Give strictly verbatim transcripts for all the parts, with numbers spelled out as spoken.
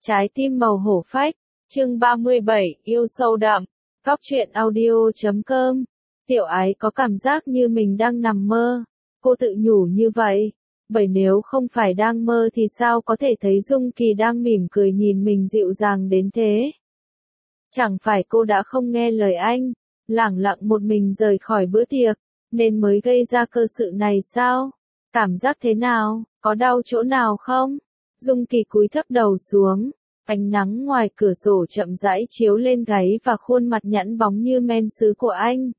Trái tim màu hổ phách, chương ba mươi bảy, yêu sâu đậm, góc truyện audio chấm com. Tiểu Ái có cảm giác như mình đang nằm mơ, cô tự nhủ như vậy, bởi nếu không phải đang mơ thì sao có thể thấy Dung Kỳ đang mỉm cười nhìn mình dịu dàng đến thế. Chẳng phải cô đã không nghe lời anh, lẳng lặng một mình rời khỏi bữa tiệc, nên mới gây ra cơ sự này sao? Cảm giác thế nào, có đau chỗ nào không? Dung Kỳ cúi thấp đầu xuống, ánh nắng ngoài cửa sổ chậm rãi chiếu lên gáy và khuôn mặt nhẵn bóng như men sứ của anh.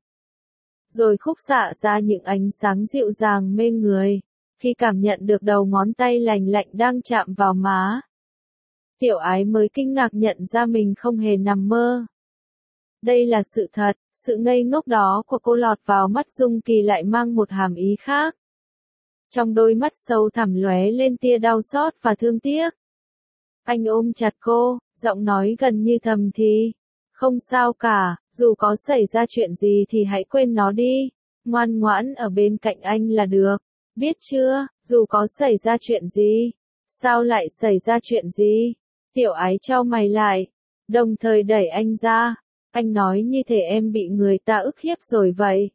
Rồi khúc xạ ra những ánh sáng dịu dàng mê người, khi cảm nhận được đầu ngón tay lành lạnh đang chạm vào má. Tiểu Ái mới kinh ngạc nhận ra mình không hề nằm mơ. Đây là sự thật, sự ngây ngốc đó của cô lọt vào mắt Dung Kỳ lại mang một hàm ý khác. Trong đôi mắt sâu thẳm lóe lên tia đau xót và thương tiếc. Anh ôm chặt cô, giọng nói gần như thầm thì. Không sao cả, dù có xảy ra chuyện gì thì hãy quên nó đi. Ngoan ngoãn ở bên cạnh anh là được. Biết chưa, dù có xảy ra chuyện gì. Sao lại xảy ra chuyện gì? Tiểu Ái chau mày lại, đồng thời đẩy anh ra. Anh nói như thể em bị người ta ức hiếp rồi vậy.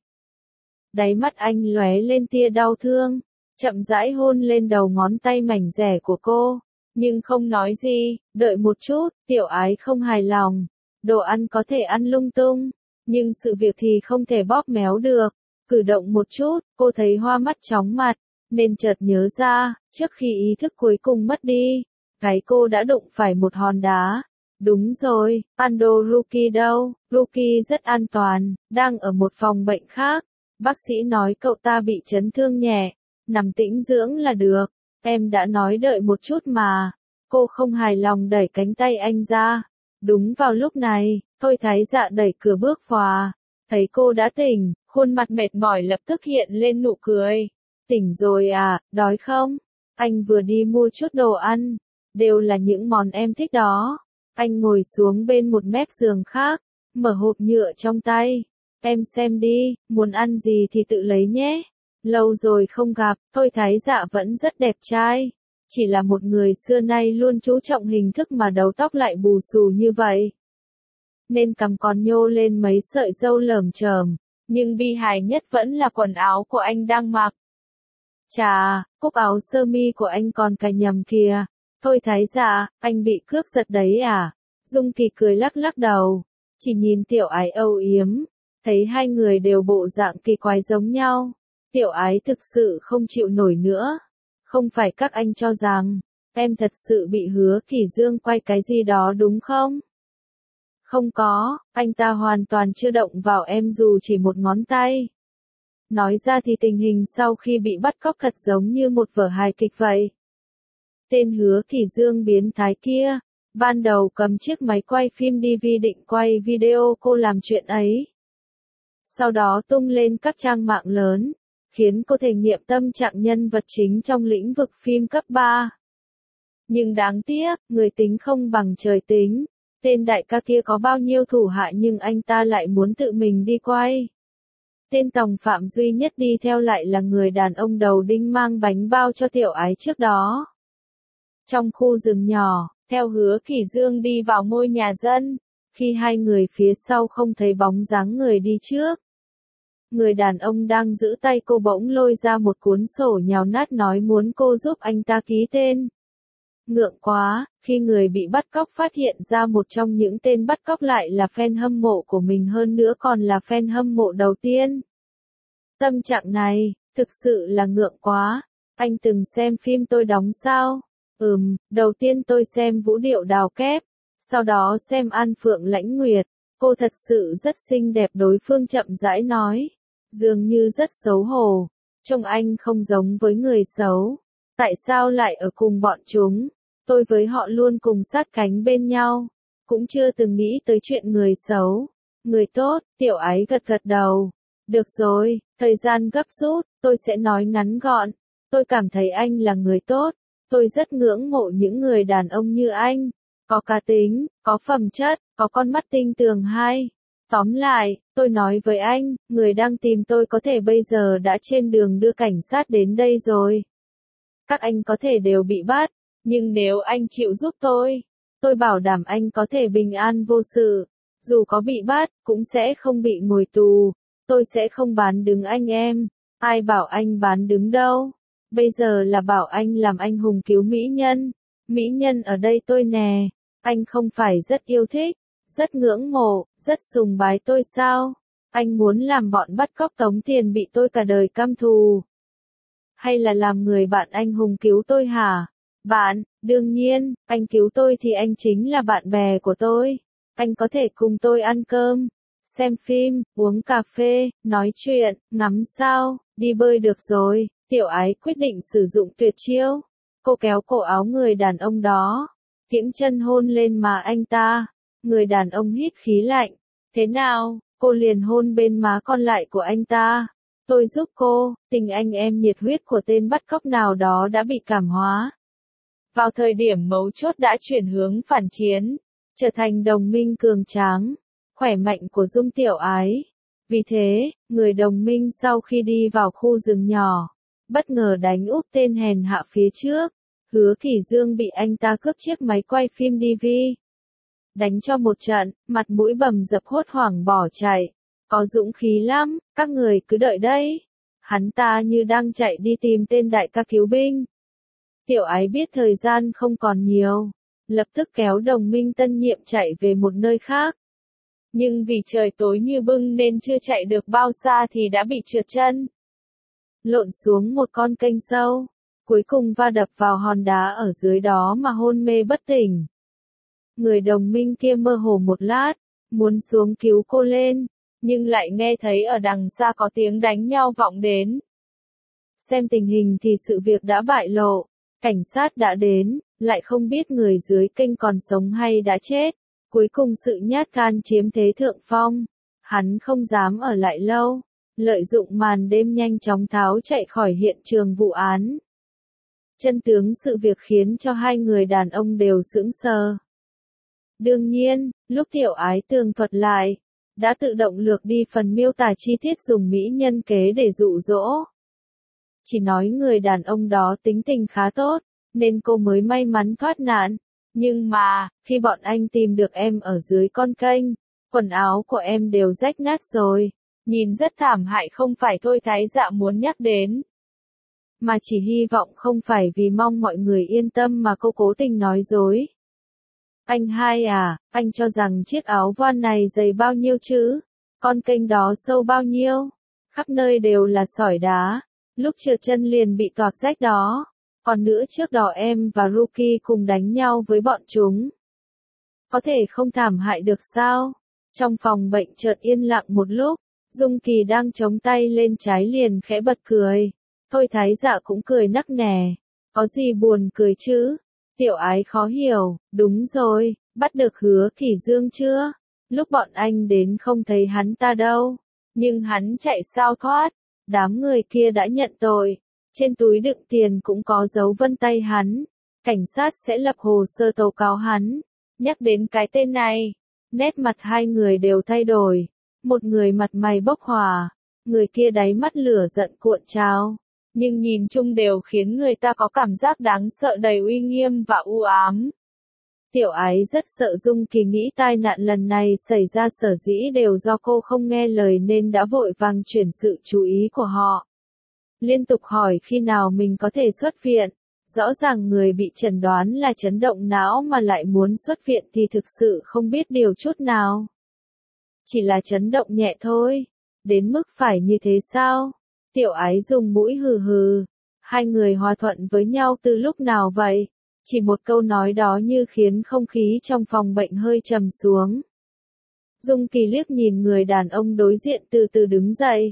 Đáy mắt anh lóe lên tia đau thương, chậm rãi hôn lên đầu ngón tay mảnh rẻ của cô, nhưng không nói gì. Đợi một chút, Tiểu Ái không hài lòng. Đồ ăn có thể ăn lung tung, nhưng sự việc thì không thể bóp méo được. Cử động một chút, cô thấy hoa mắt chóng mặt, nên chợt nhớ ra, trước khi ý thức cuối cùng mất đi, gáy cô đã đụng phải một hòn đá. Đúng rồi, Ando Ruki đâu? Ruki rất an toàn, đang ở một phòng bệnh khác. Bác sĩ nói cậu ta bị chấn thương nhẹ, nằm tĩnh dưỡng là được. Em đã nói đợi một chút mà. Cô không hài lòng đẩy cánh tay anh ra. Đúng vào lúc này, Thôi Thái Dạ đẩy cửa bước vào. Thấy cô đã tỉnh, khuôn mặt mệt mỏi lập tức hiện lên nụ cười. Tỉnh rồi à, đói không? Anh vừa đi mua chút đồ ăn, đều là những món em thích đó. Anh ngồi xuống bên một mép giường khác, mở hộp nhựa trong tay. Em xem đi, muốn ăn gì thì tự lấy nhé. Lâu rồi không gặp, Thôi Thái Dạ vẫn rất đẹp trai. Chỉ là một người xưa nay luôn chú trọng hình thức mà đầu tóc lại bù xù như vậy. Nên cằm còn nhô lên mấy sợi râu lởm chởm, nhưng bi hài nhất vẫn là quần áo của anh đang mặc. Chà, cúc áo sơ mi của anh còn cài nhầm kìa. Thôi Thái Dạ, anh bị cướp giật đấy à? Dung Kỳ cười lắc lắc đầu, chỉ nhìn Tiểu Ái âu yếm, thấy hai người đều bộ dạng kỳ quái giống nhau. Tiểu Ái thực sự không chịu nổi nữa. Không phải các anh cho rằng, em thật sự bị Hứa Kỳ Dương quay cái gì đó đúng không? Không có, anh ta hoàn toàn chưa động vào em dù chỉ một ngón tay. Nói ra thì tình hình sau khi bị bắt cóc thật giống như một vở hài kịch vậy. Tên Hứa Kỳ Dương biến thái kia, ban đầu cầm chiếc máy quay phim đê vê định quay video cô làm chuyện ấy. Sau đó tung lên các trang mạng lớn, khiến cô thể nghiệm tâm trạng nhân vật chính trong lĩnh vực phim cấp ba. Nhưng đáng tiếc, người tính không bằng trời tính. Tên đại ca kia có bao nhiêu thủ hạ nhưng anh ta lại muốn tự mình đi quay. Tên tòng phạm duy nhất đi theo lại là người đàn ông đầu đinh mang bánh bao cho Tiểu Ái trước đó. Trong khu rừng nhỏ, theo Hứa Kỳ Dương đi vào ngôi nhà dân, khi hai người phía sau không thấy bóng dáng người đi trước. Người đàn ông đang giữ tay cô bỗng lôi ra một cuốn sổ nhào nát nói muốn cô giúp anh ta ký tên. Ngượng quá, khi người bị bắt cóc phát hiện ra một trong những tên bắt cóc lại là fan hâm mộ của mình hơn nữa còn là fan hâm mộ đầu tiên. Tâm trạng này, thực sự là ngượng quá. Anh từng xem phim tôi đóng sao? Ừm, đầu tiên tôi xem Vũ Điệu Đào Kép, sau đó xem An Phượng Lãnh Nguyệt. Cô thật sự rất xinh đẹp, đối phương chậm rãi nói. Dường như rất xấu hổ. Trông anh không giống với người xấu. Tại sao lại ở cùng bọn chúng? Tôi với họ luôn cùng sát cánh bên nhau. Cũng chưa từng nghĩ tới chuyện người xấu. Người tốt, Tiểu Ái gật gật đầu. Được rồi, thời gian gấp rút, tôi sẽ nói ngắn gọn. Tôi cảm thấy anh là người tốt. Tôi rất ngưỡng mộ những người đàn ông như anh. Có cá tính, có phẩm chất, có con mắt tinh tường hay. Tóm lại, tôi nói với anh, người đang tìm tôi có thể bây giờ đã trên đường đưa cảnh sát đến đây rồi. Các anh có thể đều bị bắt, nhưng nếu anh chịu giúp tôi, Tôi bảo đảm anh có thể bình an vô sự. Dù có bị bắt, cũng sẽ không bị ngồi tù. Tôi sẽ không bán đứng anh em. Ai bảo anh bán đứng đâu. Bây giờ là bảo anh làm anh hùng cứu mỹ nhân. Mỹ nhân ở đây tôi nè. Anh không phải rất yêu thích, rất ngưỡng mộ, rất sùng bái tôi sao? Anh muốn làm bọn bắt cóc tống tiền bị tôi cả đời căm thù. Hay là làm người bạn anh hùng cứu tôi hả? Bạn, đương nhiên, anh cứu tôi thì anh chính là bạn bè của tôi. Anh có thể cùng tôi ăn cơm, xem phim, uống cà phê, nói chuyện, ngắm sao, đi bơi được rồi. Tiểu Ái quyết định sử dụng tuyệt chiêu. Cô kéo cổ áo người đàn ông đó, kiễng chân hôn lên má anh ta. Người đàn ông hít khí lạnh. Thế nào? Cô liền hôn bên má còn lại của anh ta. Tôi giúp cô, tình anh em nhiệt huyết của tên bắt cóc nào đó đã bị cảm hóa. Vào thời điểm mấu chốt đã chuyển hướng phản chiến, trở thành đồng minh cường tráng, khỏe mạnh của Dung Tiểu Ái. Vì thế, người đồng minh sau khi đi vào khu rừng nhỏ, bất ngờ đánh úp tên hèn hạ phía trước. Hứa Kỳ Dương bị anh ta cướp chiếc máy quay phim đê vê. Đánh cho một trận, mặt mũi bầm dập hốt hoảng bỏ chạy. Có dũng khí lắm, các người cứ đợi đấy. Hắn ta như đang chạy đi tìm tên đại ca cứu binh. Tiểu Ái biết thời gian không còn nhiều, lập tức kéo đồng minh tân nhiệm chạy về một nơi khác. Nhưng vì trời tối như bưng nên chưa chạy được bao xa thì đã bị trượt chân. Lộn xuống một con kênh sâu, cuối cùng va đập vào hòn đá ở dưới đó mà hôn mê bất tỉnh. Người đồng minh kia mơ hồ một lát, muốn xuống cứu cô lên, nhưng lại nghe thấy ở đằng xa có tiếng đánh nhau vọng đến. Xem tình hình thì sự việc đã bại lộ, cảnh sát đã đến, lại không biết người dưới kênh còn sống hay đã chết. Cuối cùng sự nhát gan chiếm thế thượng phong, hắn không dám ở lại lâu, lợi dụng màn đêm nhanh chóng tháo chạy khỏi hiện trường vụ án. Chân tướng sự việc khiến cho hai người đàn ông đều sững sờ. Đương nhiên, lúc Tiểu Ái tường thuật lại, đã tự động lược đi phần miêu tả chi tiết dùng mỹ nhân kế để dụ dỗ. Chỉ nói người đàn ông đó tính tình khá tốt, nên cô mới may mắn thoát nạn. Nhưng mà, khi bọn anh tìm được em ở dưới con kênh, quần áo của em đều rách nát rồi, nhìn rất thảm hại không phải thôi Thái Dạ muốn nhắc đến. Mà chỉ hy vọng không phải vì mong mọi người yên tâm mà cô cố tình nói dối. Anh hai à, anh cho rằng chiếc áo voan này dày bao nhiêu chứ? Con kênh đó sâu bao nhiêu? Khắp nơi đều là sỏi đá, lúc trượt chân liền bị toạc rách đó. Còn nữa trước đó em và Ruki cùng đánh nhau với bọn chúng. Có thể không thảm hại được sao? Trong phòng bệnh chợt yên lặng một lúc, Dung Kỳ đang chống tay lên trái liền khẽ bật cười. Thôi Thái Dạ cũng cười nắc nẻ. Có gì buồn cười chứ? Tiểu Ái khó hiểu, đúng rồi, bắt được Hứa Kỳ Dương chưa? Lúc bọn anh đến không thấy hắn ta đâu. Nhưng hắn chạy sao thoát? Đám người kia đã nhận tội. Trên túi đựng tiền cũng có dấu vân tay hắn. Cảnh sát sẽ lập hồ sơ tố cáo hắn. Nhắc đến cái tên này, nét mặt hai người đều thay đổi. Một người mặt mày bốc hỏa, người kia đáy mắt lửa giận cuộn trào. Nhưng nhìn chung đều khiến người ta có cảm giác đáng sợ đầy uy nghiêm và u ám. Tiểu Ái rất sợ Dung Kỳ nghĩ tai nạn lần này xảy ra sở dĩ đều do cô không nghe lời nên đã vội vàng chuyển sự chú ý của họ. Liên tục hỏi khi nào mình có thể xuất viện. Rõ ràng người bị chẩn đoán là chấn động não mà lại muốn xuất viện thì thực sự không biết điều chút nào. Chỉ là chấn động nhẹ thôi. Đến mức phải như thế sao? Tiểu Ái dùng mũi hừ hừ. Hai người hòa thuận với nhau từ lúc nào vậy? Chỉ một câu nói đó như khiến không khí trong phòng bệnh hơi trầm xuống. Dung Kỳ liếc nhìn người đàn ông đối diện từ từ đứng dậy.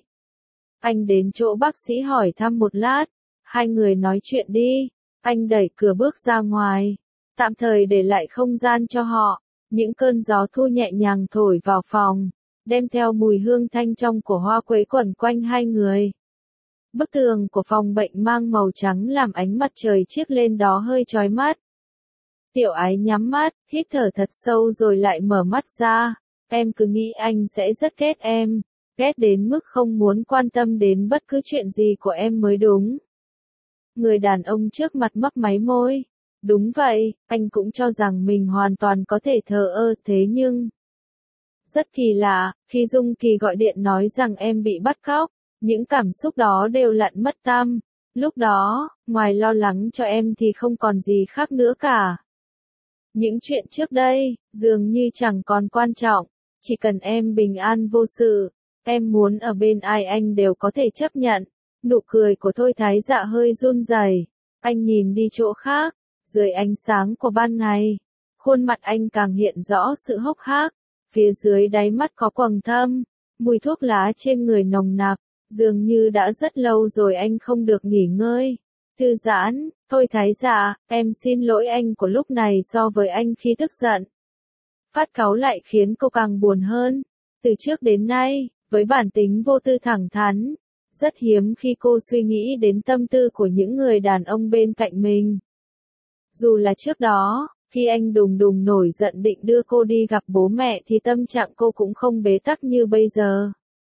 Anh đến chỗ bác sĩ hỏi thăm một lát. Hai người nói chuyện đi. Anh đẩy cửa bước ra ngoài. Tạm thời để lại không gian cho họ. Những cơn gió thu nhẹ nhàng thổi vào phòng, đem theo mùi hương thanh trong của hoa quế quẩn quanh hai người. Bức tường của phòng bệnh mang màu trắng làm ánh mặt trời chiếc lên đó hơi chói mắt. Tiểu Ái nhắm mắt, hít thở thật sâu rồi lại mở mắt ra. Em cứ nghĩ anh sẽ rất ghét em, ghét đến mức không muốn quan tâm đến bất cứ chuyện gì của em mới đúng. Người đàn ông trước mặt mấp máy môi. Đúng vậy, anh cũng cho rằng mình hoàn toàn có thể thờ ơ thế nhưng... Rất kỳ lạ, khi Dung Kỳ gọi điện nói rằng em bị bắt cóc, những cảm xúc đó đều lặn mất tăm. Lúc đó, ngoài lo lắng cho em thì không còn gì khác nữa cả. Những chuyện trước đây, dường như chẳng còn quan trọng, chỉ cần em bình an vô sự, em muốn ở bên ai anh đều có thể chấp nhận. Nụ cười của Thôi Thái Dạ hơi run rẩy, anh nhìn đi chỗ khác, dưới ánh sáng của ban ngày, khuôn mặt anh càng hiện rõ sự hốc hác, phía dưới đáy mắt có quầng thâm, mùi thuốc lá trên người nồng nặc, dường như đã rất lâu rồi anh không được nghỉ ngơi. Thư giãn, Thôi Thái Dạ, em xin lỗi anh của lúc này so với anh khi tức giận. Phát cáu lại khiến cô càng buồn hơn. Từ trước đến nay, với bản tính vô tư thẳng thắn, rất hiếm khi cô suy nghĩ đến tâm tư của những người đàn ông bên cạnh mình. Dù là trước đó, khi anh đùng đùng nổi giận định đưa cô đi gặp bố mẹ thì tâm trạng cô cũng không bế tắc như bây giờ.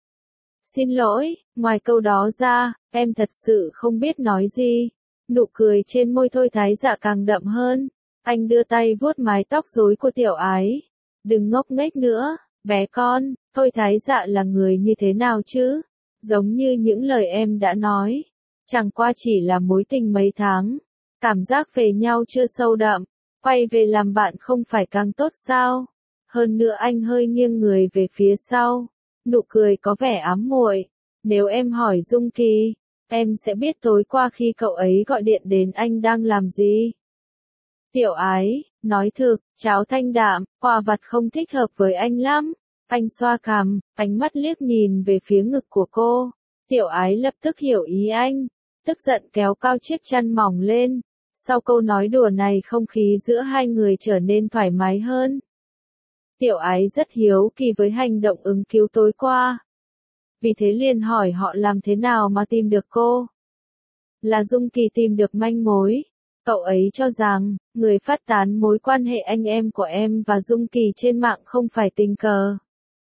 Xin lỗi, ngoài câu đó ra, em thật sự không biết nói gì. Nụ cười trên môi Thôi Thái Dạ càng đậm hơn. Anh đưa tay vuốt mái tóc rối của Tiểu Ái. Đừng ngốc nghếch nữa, bé con, Thôi Thái Dạ là người như thế nào chứ? Giống như những lời em đã nói. Chẳng qua chỉ là mối tình mấy tháng. Cảm giác về nhau chưa sâu đậm. Quay về làm bạn không phải càng tốt sao? Hơn nữa anh hơi nghiêng người về phía sau. Nụ cười có vẻ ám muội. Nếu em hỏi Dung Kỳ, em sẽ biết tối qua khi cậu ấy gọi điện đến anh đang làm gì. Tiểu Ái, nói thực, cháo thanh đạm, quà vặt không thích hợp với anh lắm. Anh xoa cằm, ánh mắt liếc nhìn về phía ngực của cô. Tiểu Ái lập tức hiểu ý anh, tức giận kéo cao chiếc chăn mỏng lên. Sau câu nói đùa này không khí giữa hai người trở nên thoải mái hơn. Tiểu Ái rất hiếu kỳ với hành động ứng cứu tối qua. Vì thế liền hỏi họ làm thế nào mà tìm được cô. Là Dung Kỳ tìm được manh mối. Cậu ấy cho rằng, người phát tán mối quan hệ anh em của em và Dung Kỳ trên mạng không phải tình cờ,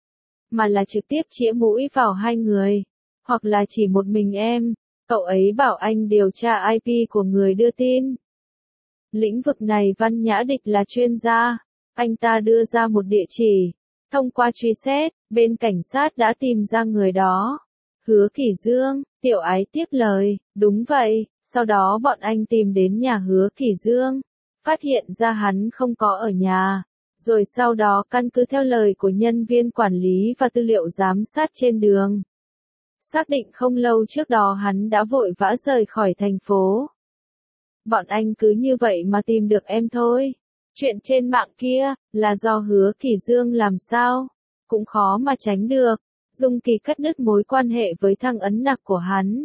mà là trực tiếp chĩa mũi vào hai người, hoặc là chỉ một mình em. Cậu ấy bảo anh điều tra i pê của người đưa tin. Lĩnh vực này Văn Nhã Địch là chuyên gia. Anh ta đưa ra một địa chỉ. Thông qua truy xét, bên cảnh sát đã tìm ra người đó. Hứa Kỷ Dương, Tiểu Ái tiếp lời, đúng vậy. Sau đó bọn anh tìm đến nhà Hứa Kỷ Dương, phát hiện ra hắn không có ở nhà. Rồi sau đó căn cứ theo lời của nhân viên quản lý và tư liệu giám sát trên đường, xác định không lâu trước đó hắn đã vội vã rời khỏi thành phố. Bọn anh cứ như vậy mà tìm được em thôi. Chuyện trên mạng kia, là do Hứa Kỷ Dương làm sao? Cũng khó mà tránh được. Dung Kỳ cắt đứt mối quan hệ với thằng ấn nặc của hắn.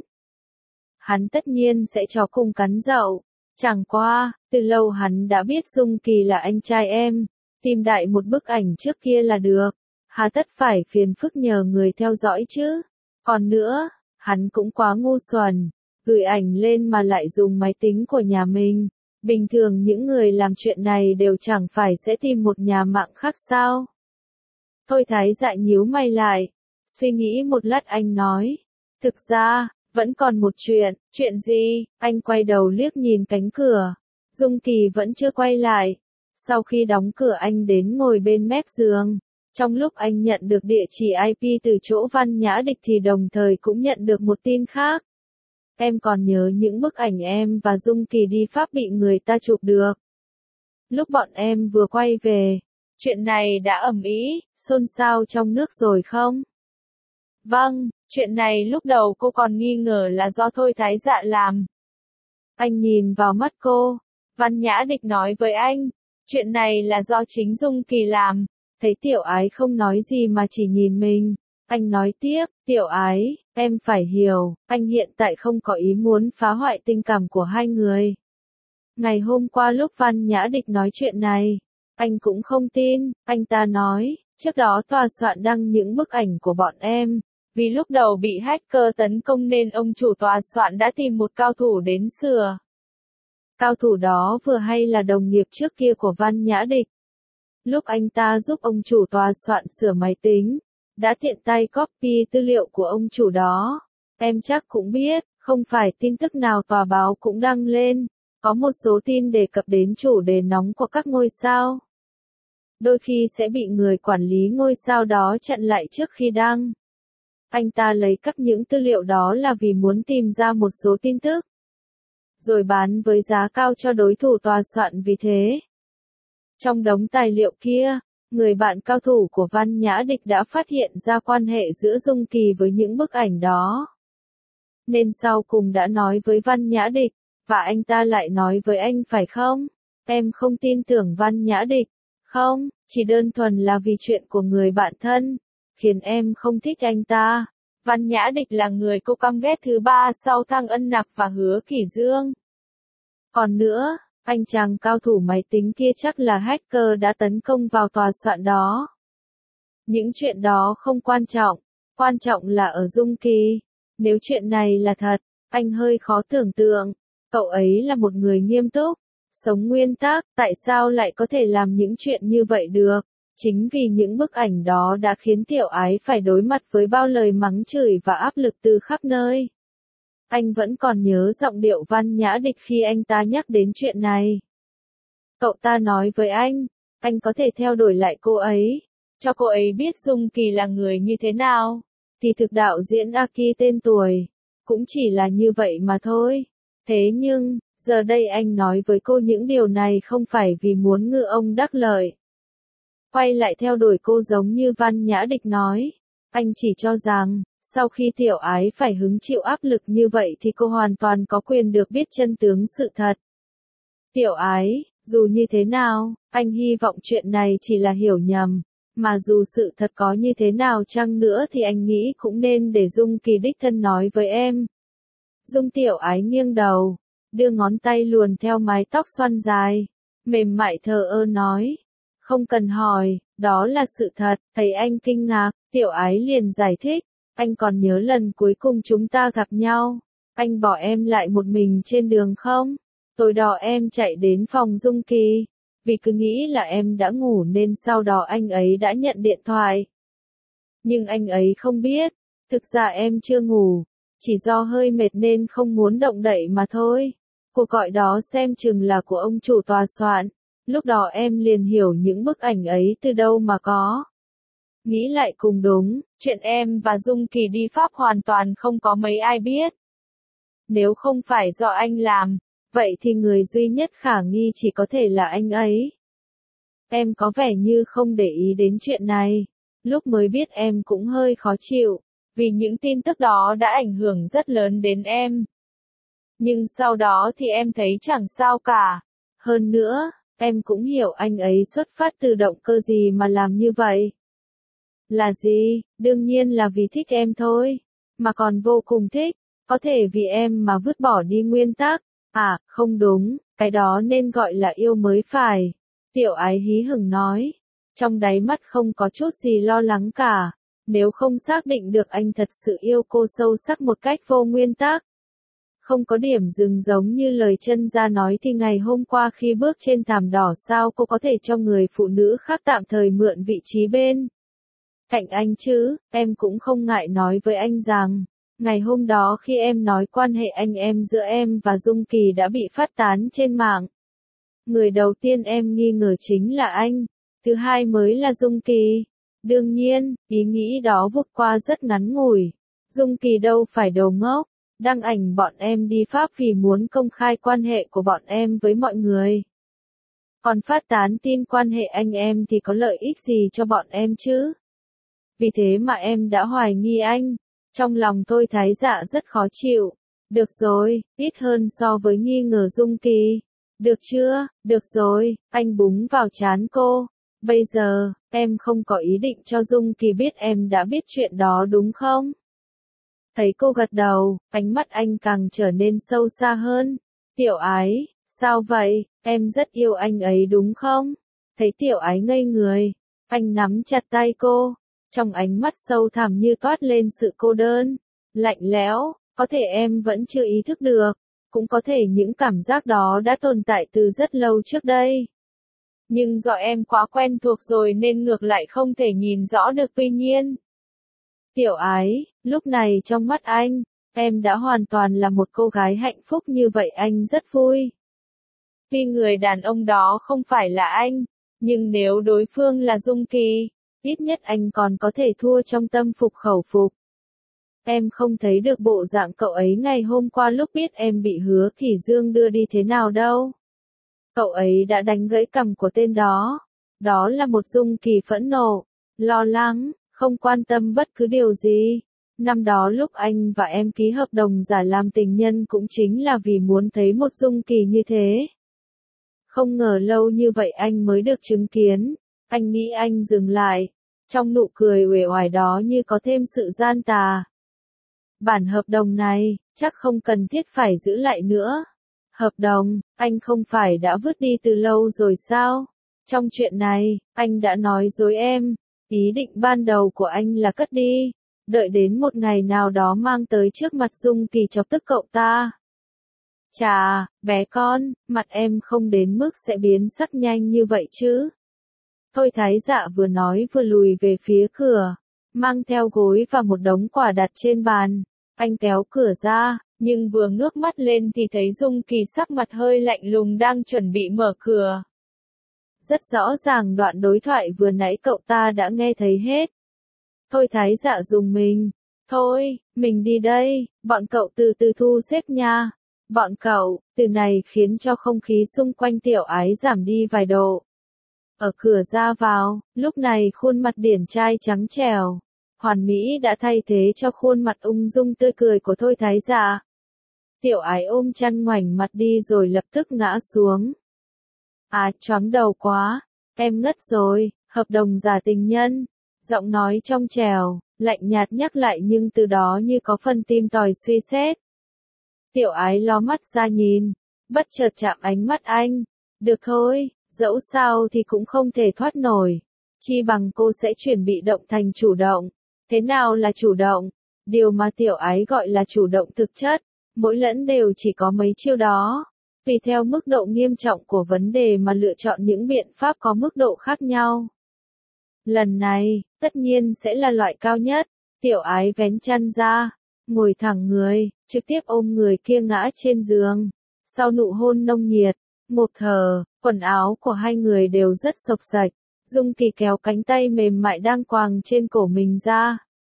Hắn tất nhiên sẽ chó cùng cắn dậu. Chẳng qua, từ lâu hắn đã biết Dung Kỳ là anh trai em. Tìm đại một bức ảnh trước kia là được. Hà tất phải phiền phức nhờ người theo dõi chứ. Còn nữa, hắn cũng quá ngu xuẩn. Gửi ảnh lên mà lại dùng máy tính của nhà mình. Bình thường những người làm chuyện này đều chẳng phải sẽ tìm một nhà mạng khác sao? Thôi Thái Dạ nhíu mày lại. Suy nghĩ một lát anh nói. Thực ra, vẫn còn một chuyện. Chuyện gì? Anh quay đầu liếc nhìn cánh cửa. Dung Kỳ vẫn chưa quay lại. Sau khi đóng cửa anh đến ngồi bên mép giường. Trong lúc anh nhận được địa chỉ i pê từ chỗ Văn Nhã Địch thì đồng thời cũng nhận được một tin khác. Em còn nhớ những bức ảnh em và Dung Kỳ đi Pháp bị người ta chụp được. Lúc bọn em vừa quay về, chuyện này đã ầm ĩ, xôn xao trong nước rồi không? Vâng, chuyện này lúc đầu cô còn nghi ngờ là do Thôi Thái Dạ làm. Anh nhìn vào mắt cô. Văn Nhã Địch nói với anh, chuyện này là do chính Dung Kỳ làm. Thấy Tiểu Ái không nói gì mà chỉ nhìn mình. Anh nói tiếp, Tiểu Ái, em phải hiểu, anh hiện tại không có ý muốn phá hoại tình cảm của hai người. Ngày hôm qua lúc Văn Nhã Địch nói chuyện này, anh cũng không tin. Anh ta nói, trước đó tòa soạn đăng những bức ảnh của bọn em. Vì lúc đầu bị hacker tấn công nên ông chủ tòa soạn đã tìm một cao thủ đến sửa. Cao thủ đó vừa hay là đồng nghiệp trước kia của Văn Nhã Địch. Lúc anh ta giúp ông chủ tòa soạn sửa máy tính, đã tiện tay copy tư liệu của ông chủ đó. Em chắc cũng biết, không phải tin tức nào tòa báo cũng đăng lên. Có một số tin đề cập đến chủ đề nóng của các ngôi sao. Đôi khi sẽ bị người quản lý ngôi sao đó chặn lại trước khi đăng. Anh ta lấy cắp những tư liệu đó là vì muốn tìm ra một số tin tức, rồi bán với giá cao cho đối thủ tòa soạn vì thế. Trong đống tài liệu kia, người bạn cao thủ của Văn Nhã Địch đã phát hiện ra quan hệ giữa Dung Kỳ với những bức ảnh đó. Nên sau cùng đã nói với Văn Nhã Địch, và anh ta lại nói với anh phải không? Em không tin tưởng Văn Nhã Địch. Không, chỉ đơn thuần là vì chuyện của người bạn thân, khiến em không thích anh ta. Văn Nhã Địch là người cô căm ghét thứ ba sau Thăng Ân Nặc và Hứa Kỷ Dương. Còn nữa, anh chàng cao thủ máy tính kia chắc là hacker đã tấn công vào tòa soạn đó. Những chuyện đó không quan trọng, quan trọng là ở Dung Kỳ. Nếu chuyện này là thật, anh hơi khó tưởng tượng. Cậu ấy là một người nghiêm túc, sống nguyên tắc, tại sao lại có thể làm những chuyện như vậy được? Chính vì những bức ảnh đó đã khiến Tiểu Ái phải đối mặt với bao lời mắng chửi và áp lực từ khắp nơi. Anh vẫn còn nhớ giọng điệu Văn Nhã Địch khi anh ta nhắc đến chuyện này. Cậu ta nói với anh, anh có thể theo đuổi lại cô ấy, cho cô ấy biết Dung Kỳ là người như thế nào. Thì thực đạo diễn Aki tên tuổi, cũng chỉ là như vậy mà thôi. Thế nhưng, giờ đây anh nói với cô những điều này không phải vì muốn ngư ông đắc lợi. Quay lại theo đuổi cô giống như Văn Nhã Địch nói. Anh chỉ cho rằng, sau khi Tiểu Ái phải hứng chịu áp lực như vậy thì cô hoàn toàn có quyền được biết chân tướng sự thật. Tiểu Ái, dù như thế nào, anh hy vọng chuyện này chỉ là hiểu nhầm. Mà dù sự thật có như thế nào chăng nữa thì anh nghĩ cũng nên để Dung Kỳ đích thân nói với em. Dung Tiểu Ái nghiêng đầu, đưa ngón tay luồn theo mái tóc xoăn dài, mềm mại thờ ơ nói. Không cần hỏi, đó là sự thật. Thấy anh kinh ngạc, Tiểu Ái liền giải thích. Anh còn nhớ lần cuối cùng chúng ta gặp nhau, anh bỏ em lại một mình trên đường không? Tối đó em chạy đến phòng Dung Kỳ, vì cứ nghĩ là em đã ngủ nên sau đó anh ấy đã nhận điện thoại. Nhưng anh ấy không biết, thực ra em chưa ngủ, chỉ do hơi mệt nên không muốn động đậy mà thôi. Cuộc gọi đó xem chừng là của ông chủ tòa soạn, lúc đó em liền hiểu những bức ảnh ấy từ đâu mà có. Nghĩ lại cùng đúng, chuyện em và Dung Kỳ đi Pháp hoàn toàn không có mấy ai biết. Nếu không phải do anh làm, vậy thì người duy nhất khả nghi chỉ có thể là anh ấy. Em có vẻ như không để ý đến chuyện này. Lúc mới biết em cũng hơi khó chịu, vì những tin tức đó đã ảnh hưởng rất lớn đến em. Nhưng sau đó thì em thấy chẳng sao cả. Hơn nữa, em cũng hiểu anh ấy xuất phát từ động cơ gì mà làm như vậy. Là gì? Đương nhiên là vì thích em thôi. Mà còn vô cùng thích. Có thể vì em mà vứt bỏ đi nguyên tắc. À, không đúng, cái đó nên gọi là yêu mới phải. Tiểu Ái hí hửng nói. Trong đáy mắt không có chút gì lo lắng cả. Nếu không xác định được anh thật sự yêu cô sâu sắc một cách vô nguyên tắc. Không có điểm dừng giống như lời chân ra nói thì ngày hôm qua khi bước trên thảm đỏ sao cô có thể cho người phụ nữ khác tạm thời mượn vị trí bên cạnh anh chứ? Em cũng không ngại nói với anh rằng, ngày hôm đó khi em nói quan hệ anh em giữa em và Dung Kỳ đã bị phát tán trên mạng. Người đầu tiên em nghi ngờ chính là anh, thứ hai mới là Dung Kỳ. Đương nhiên, ý nghĩ đó vụt qua rất ngắn ngủi. Dung Kỳ đâu phải đồ ngốc, đăng ảnh bọn em đi Pháp vì muốn công khai quan hệ của bọn em với mọi người. Còn phát tán tin quan hệ anh em thì có lợi ích gì cho bọn em chứ? Vì thế mà em đã hoài nghi anh. Trong lòng tôi thấy dạ rất khó chịu. Được rồi, ít hơn so với nghi ngờ Dung Kỳ. Được chưa? Được rồi, anh búng vào trán cô. Bây giờ, em không có ý định cho Dung Kỳ biết em đã biết chuyện đó đúng không? Thấy cô gật đầu, ánh mắt anh càng trở nên sâu xa hơn. Tiểu Ái, sao vậy? Em rất yêu anh ấy đúng không? Thấy Tiểu Ái ngây người, anh nắm chặt tay cô. Trong ánh mắt sâu thẳm như toát lên sự cô đơn, lạnh lẽo, có thể em vẫn chưa ý thức được, cũng có thể những cảm giác đó đã tồn tại từ rất lâu trước đây. Nhưng do em quá quen thuộc rồi nên ngược lại không thể nhìn rõ được tuy nhiên. Tiểu Ái, lúc này trong mắt anh, em đã hoàn toàn là một cô gái hạnh phúc như vậy anh rất vui. Tuy người đàn ông đó không phải là anh, nhưng nếu đối phương là Dung Kỳ, ít nhất anh còn có thể thua trong tâm phục khẩu phục. Em không thấy được bộ dạng cậu ấy ngày hôm qua lúc biết em bị Hứa Kỷ Dương đưa đi thế nào đâu. Cậu ấy đã đánh gãy cằm của tên đó. Đó là một Dung Kỳ phẫn nộ, lo lắng, không quan tâm bất cứ điều gì. Năm đó lúc anh và em ký hợp đồng giả làm tình nhân cũng chính là vì muốn thấy một Dung Kỳ như thế. Không ngờ lâu như vậy anh mới được chứng kiến. Anh nghĩ anh dừng lại. Trong nụ cười uể oải đó như có thêm sự gian tà. Bản hợp đồng này, chắc không cần thiết phải giữ lại nữa. Hợp đồng, anh không phải đã vứt đi từ lâu rồi sao? Trong chuyện này, anh đã nói dối em. Ý định ban đầu của anh là cất đi. Đợi đến một ngày nào đó mang tới trước mặt Dung Kỳ chọc tức cậu ta. Chà, bé con, mặt em không đến mức sẽ biến sắc nhanh như vậy chứ. Thôi Thái Dạ vừa nói vừa lùi về phía cửa, mang theo gối và một đống quà đặt trên bàn. Anh kéo cửa ra, nhưng vừa ngước mắt lên thì thấy Dung Kỳ sắc mặt hơi lạnh lùng đang chuẩn bị mở cửa. Rất rõ ràng đoạn đối thoại vừa nãy cậu ta đã nghe thấy hết. Thôi Thái Dạ dùng mình. Thôi, mình đi đây, bọn cậu từ từ thu xếp nha. Bọn cậu, từ này khiến cho không khí xung quanh Tiểu Ái giảm đi vài độ. Ở cửa ra vào, lúc này khuôn mặt điển trai trắng trẻo, hoàn mỹ đã thay thế cho khuôn mặt ung dung tươi cười của Thôi Thái Dạ. Tiểu Ái ôm chăn ngoảnh mặt đi rồi lập tức ngã xuống. À, choáng đầu quá, em ngất rồi, hợp đồng giả tình nhân. Giọng nói trong trẻo, lạnh nhạt nhắc lại nhưng từ đó như có phần tim tòi suy xét. Tiểu Ái ló mắt ra nhìn, bất chợt chạm ánh mắt anh. Được thôi, dẫu sao thì cũng không thể thoát nổi. Chi bằng cô sẽ chuyển bị động thành chủ động. Thế nào là chủ động? Điều mà Tiểu Ái gọi là chủ động thực chất, mỗi lẫn đều chỉ có mấy chiêu đó. Tùy theo mức độ nghiêm trọng của vấn đề mà lựa chọn những biện pháp có mức độ khác nhau. Lần này, tất nhiên sẽ là loại cao nhất. Tiểu Ái vén chăn ra, ngồi thẳng người, trực tiếp ôm người kia ngã trên giường. Sau nụ hôn nồng nhiệt, ngộp thở, quần áo của hai người đều rất xộc xạch. Dung Kỳ kéo cánh tay mềm mại đang quàng trên cổ mình ra.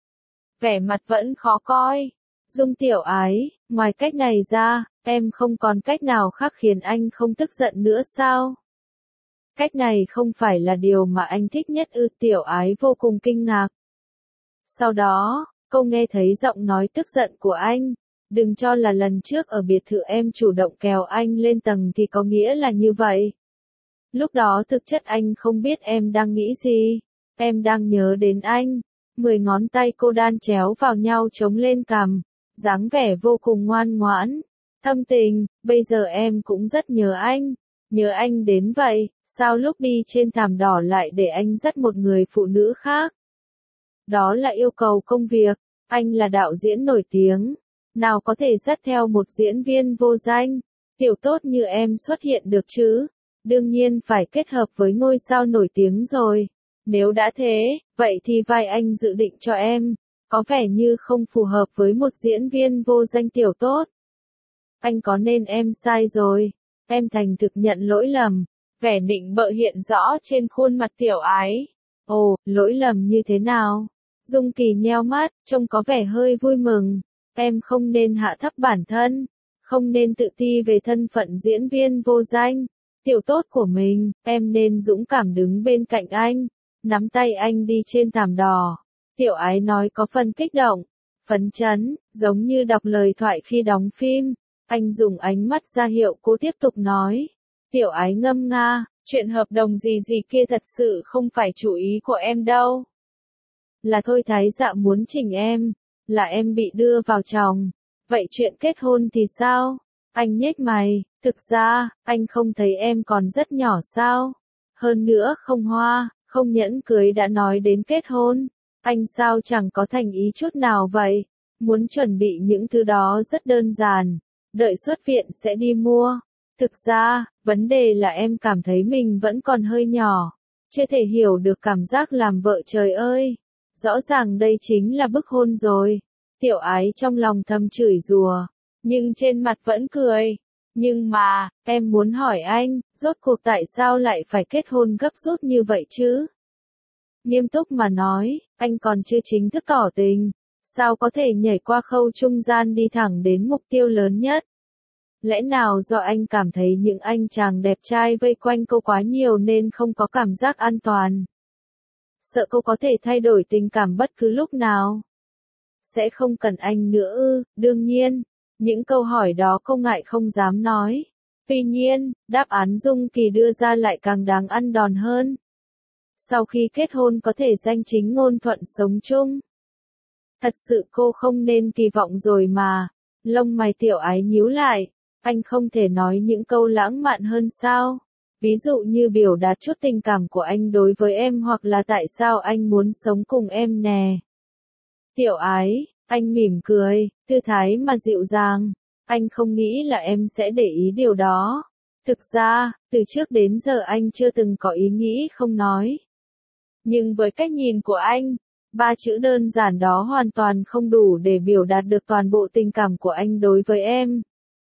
Vẻ mặt vẫn khó coi. Dung Tiểu Ái, ngoài cách này ra, em không còn cách nào khác khiến anh không tức giận nữa sao? Cách này không phải là điều mà anh thích nhất ư? Tiểu Ái vô cùng kinh ngạc. Sau đó, cô nghe thấy giọng nói tức giận của anh. Đừng cho là lần trước ở biệt thự em chủ động kéo anh lên tầng thì có nghĩa là như vậy. Lúc đó thực chất anh không biết em đang nghĩ gì. Em đang nhớ đến anh. Mười ngón tay cô đan chéo vào nhau chống lên cằm, dáng vẻ vô cùng ngoan ngoãn. Thâm tình, bây giờ em cũng rất nhớ anh. Nhớ anh đến vậy, sao lúc đi trên thảm đỏ lại để anh dắt một người phụ nữ khác? Đó là yêu cầu công việc, anh là đạo diễn nổi tiếng. Nào có thể dắt theo một diễn viên vô danh, tiểu tốt như em xuất hiện được chứ? Đương nhiên phải kết hợp với ngôi sao nổi tiếng rồi. Nếu đã thế, vậy thì vai anh dự định cho em, có vẻ như không phù hợp với một diễn viên vô danh tiểu tốt. Anh có nên em sai rồi, em thành thực nhận lỗi lầm. Vẻ nịnh bợ hiện rõ trên khuôn mặt Tiểu Ái. Ồ, lỗi lầm như thế nào? Dung Kỳ nheo mắt, trông có vẻ hơi vui mừng. Em không nên hạ thấp bản thân, không nên tự ti về thân phận diễn viên vô danh. Tiểu tốt của mình, em nên dũng cảm đứng bên cạnh anh, nắm tay anh đi trên thảm đỏ. Tiểu Ái nói có phần kích động, phấn chấn, giống như đọc lời thoại khi đóng phim. Anh dùng ánh mắt ra hiệu cô tiếp tục nói. Tiểu Ái ngâm nga, chuyện hợp đồng gì gì kia thật sự không phải chủ ý của em đâu. Là Thôi Thái Dạ muốn chỉnh em, là em bị đưa vào chồng. Vậy chuyện kết hôn thì sao? Anh nhếch mày, thực ra, anh không thấy em còn rất nhỏ sao? Hơn nữa không hoa, không nhẫn cưới đã nói đến kết hôn. Anh sao chẳng có thành ý chút nào vậy? Muốn chuẩn bị những thứ đó rất đơn giản, đợi xuất viện sẽ đi mua. Thực ra, vấn đề là em cảm thấy mình vẫn còn hơi nhỏ, chưa thể hiểu được cảm giác làm vợ trời ơi. Rõ ràng đây chính là bức hôn rồi. Tiểu Ái trong lòng thầm chửi rủa, nhưng trên mặt vẫn cười. Nhưng mà, em muốn hỏi anh, rốt cuộc tại sao lại phải kết hôn gấp rút như vậy chứ? Nghiêm túc mà nói, anh còn chưa chính thức tỏ tình, sao có thể nhảy qua khâu trung gian đi thẳng đến mục tiêu lớn nhất? Lẽ nào do anh cảm thấy những anh chàng đẹp trai vây quanh cô quá nhiều nên không có cảm giác an toàn? Sợ cô có thể thay đổi tình cảm bất cứ lúc nào? Sẽ không cần anh nữa ư? Đương nhiên, những câu hỏi đó cô ngại không dám nói. Tuy nhiên, đáp án Dung Kỳ đưa ra lại càng đáng ăn đòn hơn. Sau khi kết hôn có thể danh chính ngôn thuận sống chung. Thật sự cô không nên kỳ vọng rồi mà. Lông mày Tiểu Ái nhíu lại. Anh không thể nói những câu lãng mạn hơn sao? Ví dụ như biểu đạt chút tình cảm của anh đối với em hoặc là tại sao anh muốn sống cùng em nè. Tiểu Ái, anh mỉm cười, tư thái mà dịu dàng. Anh không nghĩ là em sẽ để ý điều đó. Thực ra, từ trước đến giờ anh chưa từng có ý nghĩ không nói. Nhưng với cách nhìn của anh, ba chữ đơn giản đó hoàn toàn không đủ để biểu đạt được toàn bộ tình cảm của anh đối với em.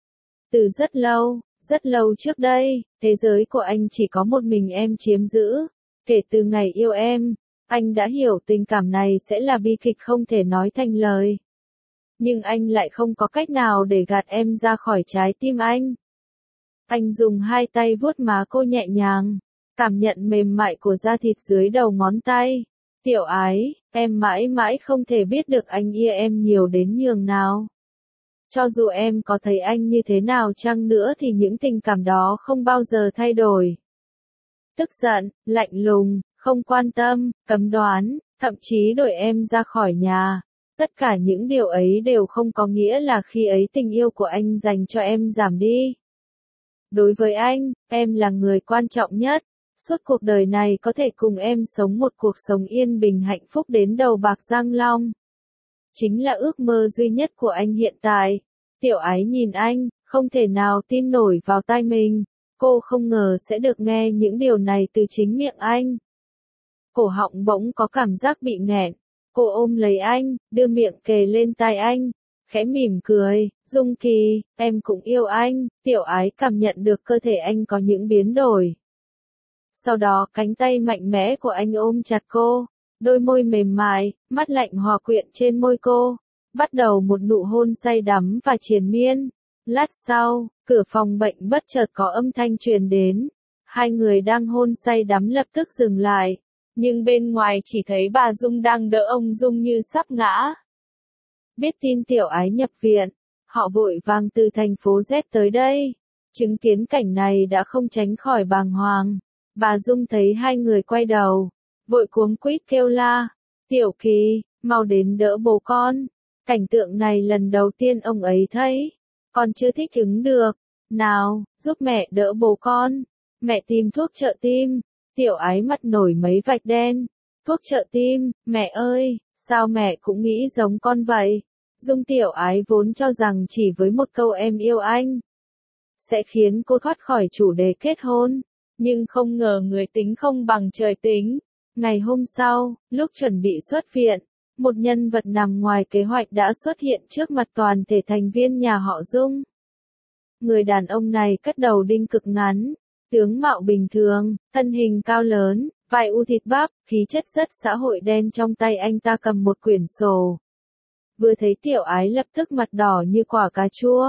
Từ rất lâu, rất lâu trước đây, thế giới của anh chỉ có một mình em chiếm giữ. Kể từ ngày yêu em, anh đã hiểu tình cảm này sẽ là bi kịch không thể nói thành lời. Nhưng anh lại không có cách nào để gạt em ra khỏi trái tim anh. Anh dùng hai tay vuốt má cô nhẹ nhàng, cảm nhận mềm mại của da thịt dưới đầu ngón tay. Tiểu Ái, em mãi mãi không thể biết được anh yêu em nhiều đến nhường nào. Cho dù em có thấy anh như thế nào chăng nữa thì những tình cảm đó không bao giờ thay đổi. Tức giận, lạnh lùng, không quan tâm, cấm đoán, thậm chí đuổi em ra khỏi nhà. Tất cả những điều ấy đều không có nghĩa là khi ấy tình yêu của anh dành cho em giảm đi. Đối với anh, em là người quan trọng nhất. Suốt cuộc đời này có thể cùng em sống một cuộc sống yên bình hạnh phúc đến đầu bạc răng long. Chính là ước mơ duy nhất của anh hiện tại. Tiểu Ái nhìn anh, không thể nào tin nổi vào tai mình. Cô không ngờ sẽ được nghe những điều này từ chính miệng anh. Cổ họng bỗng có cảm giác bị nghẹn. Cô ôm lấy anh, đưa miệng kề lên tai anh, khẽ mỉm cười. Dung Kỳ, em cũng yêu anh. Tiểu Ái cảm nhận được cơ thể anh có những biến đổi. Sau đó cánh tay mạnh mẽ của anh ôm chặt cô, đôi môi mềm mại, mắt lạnh hòa quyện trên môi cô, bắt đầu một nụ hôn say đắm và triền miên. Lát sau, cửa phòng bệnh bất chợt có âm thanh truyền đến. Hai người đang hôn say đắm lập tức dừng lại, nhưng bên ngoài chỉ thấy bà Dung đang đỡ ông Dung như sắp ngã. Biết tin Tiểu Ái nhập viện, họ vội vàng từ thành phố Z tới đây. Chứng kiến cảnh này đã không tránh khỏi bàng hoàng. Bà Dung thấy hai người quay đầu, vội cuống quýt kêu la, Tiểu Kỳ, mau đến đỡ bố con. Cảnh tượng này lần đầu tiên ông ấy thấy, còn chưa thích ứng được. Nào, giúp mẹ đỡ bố con. Mẹ tìm thuốc trợ tim. Tiểu Ái mặt nổi mấy vạch đen. Thuốc trợ tim, mẹ ơi, sao mẹ cũng nghĩ giống con vậy? Dung Tiểu Ái vốn cho rằng chỉ với một câu em yêu anh sẽ khiến cô thoát khỏi chủ đề kết hôn. Nhưng không ngờ người tính không bằng trời tính. Ngày hôm sau, lúc chuẩn bị xuất viện, một nhân vật nằm ngoài kế hoạch đã xuất hiện trước mặt toàn thể thành viên nhà họ Dung. Người đàn ông này cất đầu đinh cực ngắn, tướng mạo bình thường, thân hình cao lớn, vai u thịt bắp, khí chất rất xã hội đen. Trong tay anh ta cầm một quyển sổ. Vừa thấy Tiểu Ái lập tức mặt đỏ như quả cà chua.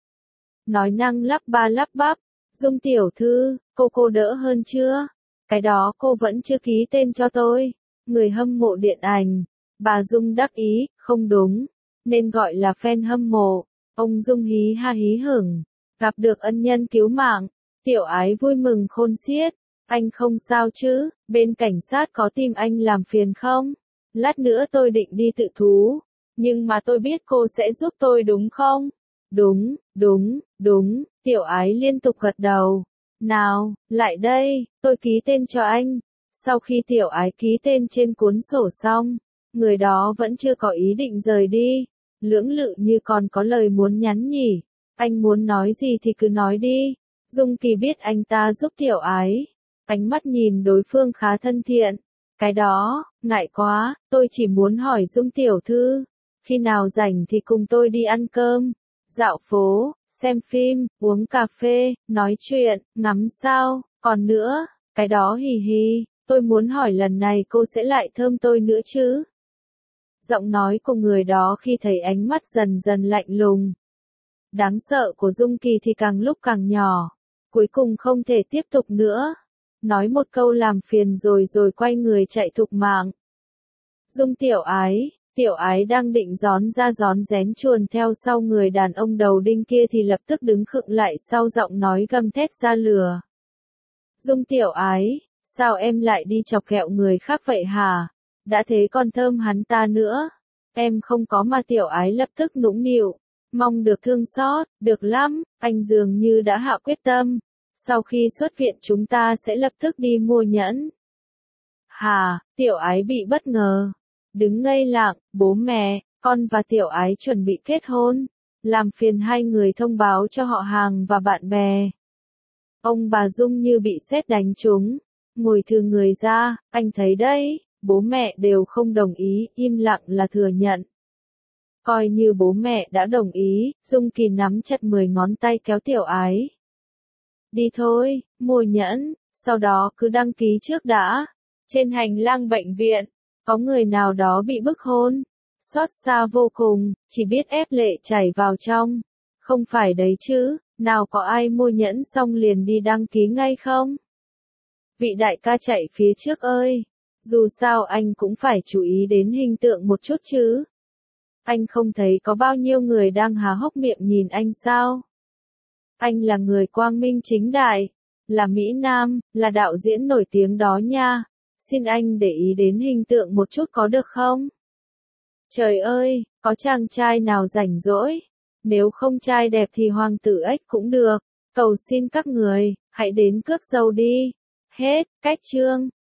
Nói năng lắp ba lắp bắp, Dung tiểu thư, cô cô đỡ hơn chưa? Cái đó cô vẫn chưa ký tên cho tôi. Người hâm mộ điện ảnh. Bà Dung đắc ý, không đúng, nên gọi là fan hâm mộ. Ông Dung hí ha hí hửng, gặp được ân nhân cứu mạng. Tiểu Ái vui mừng khôn xiết. Anh không sao chứ, bên cảnh sát có tìm anh làm phiền không? Lát nữa tôi định đi tự thú, nhưng mà tôi biết cô sẽ giúp tôi đúng không? Đúng, đúng, đúng. Tiểu Ái liên tục gật đầu. Nào, lại đây, tôi ký tên cho anh. Sau khi Tiểu Ái ký tên trên cuốn sổ xong, người đó vẫn chưa có ý định rời đi. Lưỡng lự như còn có lời muốn nhắn nhỉ. Anh muốn nói gì thì cứ nói đi. Dung Kỳ biết anh ta giúp Tiểu Ái. Ánh mắt nhìn đối phương khá thân thiện. Cái đó, ngại quá, tôi chỉ muốn hỏi Dung tiểu thư. Khi nào rảnh thì cùng tôi đi ăn cơm, dạo phố, xem phim, uống cà phê, nói chuyện, ngắm sao, còn nữa, cái đó hì hì, tôi muốn hỏi lần này cô sẽ lại thơm tôi nữa chứ? Giọng nói của người đó khi thấy ánh mắt dần dần lạnh lùng. Đáng sợ của Dung Kỳ thì càng lúc càng nhỏ. Cuối cùng không thể tiếp tục nữa. Nói một câu làm phiền rồi rồi quay người chạy thục mạng. Dung Tiểu Ái, Tiểu Ái đang định gión ra gión rén chuồn theo sau người đàn ông đầu đinh kia thì lập tức đứng khựng lại sau giọng nói gầm thét ra lửa. Dung Tiểu Ái, sao em lại đi chọc ghẹo người khác vậy hả? Đã thế còn thơm hắn ta nữa. Em không có mà Tiểu Ái lập tức nũng nịu. Mong được thương xót, được lắm, anh dường như đã hạ quyết tâm. Sau khi xuất viện chúng ta sẽ lập tức đi mua nhẫn. Hà, Tiểu Ái bị bất ngờ. Đứng ngây lặng, bố mẹ, con và Tiểu Ái chuẩn bị kết hôn. Làm phiền hai người thông báo cho họ hàng và bạn bè. Ông bà Dung như bị sét đánh trúng. Ngồi thừ người ra, anh thấy đấy, bố mẹ đều không đồng ý, im lặng là thừa nhận. Coi như bố mẹ đã đồng ý, Dung Kỳ nắm chặt mười ngón tay kéo Tiểu Ái. Đi thôi, mua nhẫn, sau đó cứ đăng ký trước đã. Trên hành lang bệnh viện, có người nào đó bị bức hôn. Xót xa vô cùng, chỉ biết ép lệ chảy vào trong. Không phải đấy chứ, nào có ai mua nhẫn xong liền đi đăng ký ngay không? Vị đại ca chạy phía trước ơi, dù sao anh cũng phải chú ý đến hình tượng một chút chứ. Anh không thấy có bao nhiêu người đang há hốc miệng nhìn anh sao? Anh là người quang minh chính đại, là Mỹ Nam, là đạo diễn nổi tiếng đó nha. Xin anh để ý đến hình tượng một chút có được không? Trời ơi, có chàng trai nào rảnh rỗi? Nếu không trai đẹp thì hoàng tử ếch cũng được. Cầu xin các người, hãy đến cướp dâu đi. Hết, cách chương.